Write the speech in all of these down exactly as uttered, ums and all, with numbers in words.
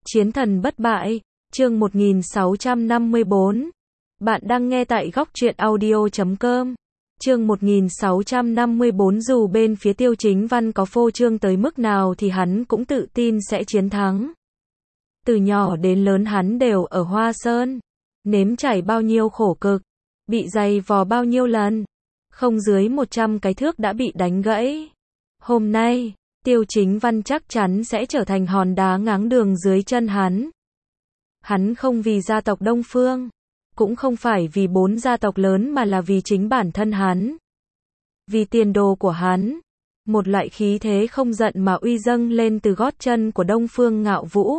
Chiến thần bất bại, chương một nghìn sáu trăm năm mươi bốn. Bạn đang nghe tại góc truyện audio chấm com. Chương một nghìn sáu trăm năm mươi bốn. Dù bên phía Tiêu Chính Văn có phô trương tới mức nào thì hắn cũng tự tin sẽ chiến thắng. Từ nhỏ đến lớn hắn đều ở Hoa Sơn, nếm trải bao nhiêu khổ cực, bị giày vò bao nhiêu lần, không dưới một trăm cái thước đã bị đánh gãy. Hôm nay, Tiêu Chính Văn chắc chắn sẽ trở thành hòn đá ngáng đường dưới chân hắn. Hắn không vì gia tộc Đông Phương, cũng không phải vì bốn gia tộc lớn mà là vì chính bản thân hắn. Vì tiền đồ của hắn, một loại khí thế không giận mà uy dâng lên từ gót chân của Đông Phương Ngạo Vũ.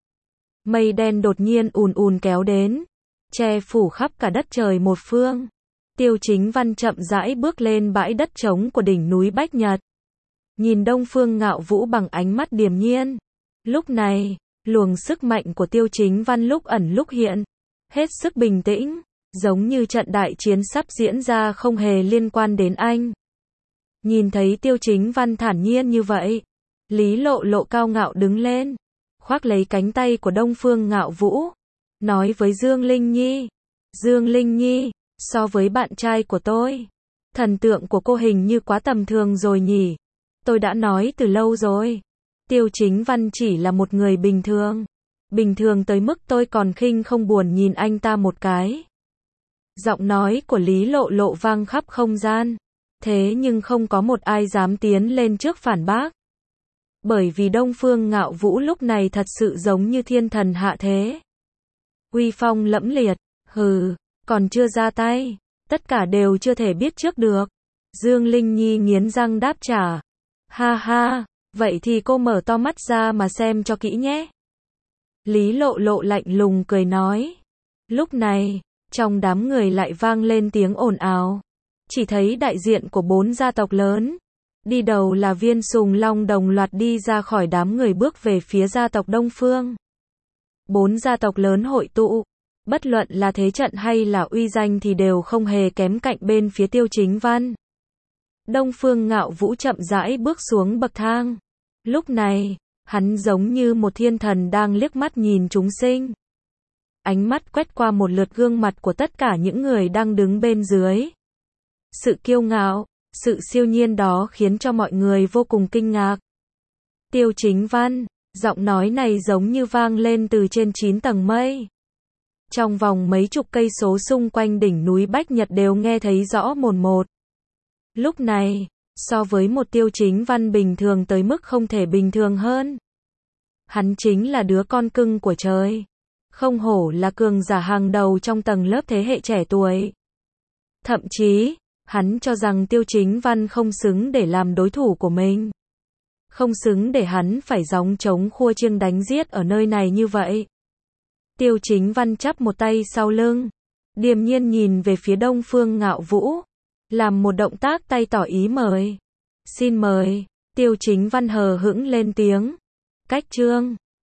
Mây đen đột nhiên ùn ùn kéo đến, che phủ khắp cả đất trời một phương. Tiêu Chính Văn chậm rãi bước lên bãi đất trống của đỉnh núi Bách Nhật. Nhìn Đông Phương Ngạo Vũ bằng ánh mắt điềm nhiên. Lúc này, luồng sức mạnh của Tiêu Chính Văn lúc ẩn lúc hiện, hết sức bình tĩnh, giống như trận đại chiến sắp diễn ra không hề liên quan đến anh. Nhìn thấy Tiêu Chính Văn thản nhiên như vậy, Lý Lộ Lộ cao ngạo đứng lên, khoác lấy cánh tay của Đông Phương Ngạo Vũ, nói với Dương Linh Nhi, Dương Linh Nhi, so với bạn trai của tôi, thần tượng của cô hình như quá tầm thường rồi nhỉ. Tôi đã nói từ lâu rồi, Tiêu Chính Văn chỉ là một người bình thường, bình thường tới mức tôi còn khinh không buồn nhìn anh ta một cái. Giọng nói của Lý Lộ Lộ vang khắp không gian, thế nhưng không có một ai dám tiến lên trước phản bác. Bởi vì Đông Phương Ngạo Vũ lúc này thật sự giống như thiên thần hạ thế. Uy phong lẫm liệt, hừ, còn chưa ra tay, tất cả đều chưa thể biết trước được. Dương Linh Nhi nghiến răng đáp trả. Ha ha, vậy thì cô mở to mắt ra mà xem cho kỹ nhé. Lý Lộ Lộ lạnh lùng cười nói. Lúc này, trong đám người lại vang lên tiếng ồn ào. Chỉ thấy đại diện của bốn gia tộc lớn, đi đầu là Viên Sùng Long đồng loạt đi ra khỏi đám người bước về phía gia tộc Đông Phương. Bốn gia tộc lớn hội tụ, bất luận là thế trận hay là uy danh thì đều không hề kém cạnh bên phía Tiêu Chính Văn. Đông Phương Ngạo Vũ chậm rãi bước xuống bậc thang. Lúc này, hắn giống như một thiên thần đang liếc mắt nhìn chúng sinh. Ánh mắt quét qua một lượt gương mặt của tất cả những người đang đứng bên dưới. Sự kiêu ngạo, sự siêu nhiên đó khiến cho mọi người vô cùng kinh ngạc. Tiêu Chính Văn, giọng nói này giống như vang lên từ trên chín tầng mây. Trong vòng mấy chục cây số xung quanh đỉnh núi Bách Nhật đều nghe thấy rõ mồn một. Lúc này, so với một Tiêu Chính Văn bình thường tới mức không thể bình thường hơn. Hắn chính là đứa con cưng của trời. Không hổ là cường giả hàng đầu trong tầng lớp thế hệ trẻ tuổi. Thậm chí, hắn cho rằng Tiêu Chính Văn không xứng để làm đối thủ của mình. Không xứng để hắn phải gióng trống khua chiêng đánh giết ở nơi này như vậy. Tiêu Chính Văn chắp một tay sau lưng, điềm nhiên nhìn về phía Đông Phương Ngạo Vũ, làm một động tác tay tỏ ý mời. Xin mời. Tiêu Chính Văn hờ hững lên tiếng. Cách chương.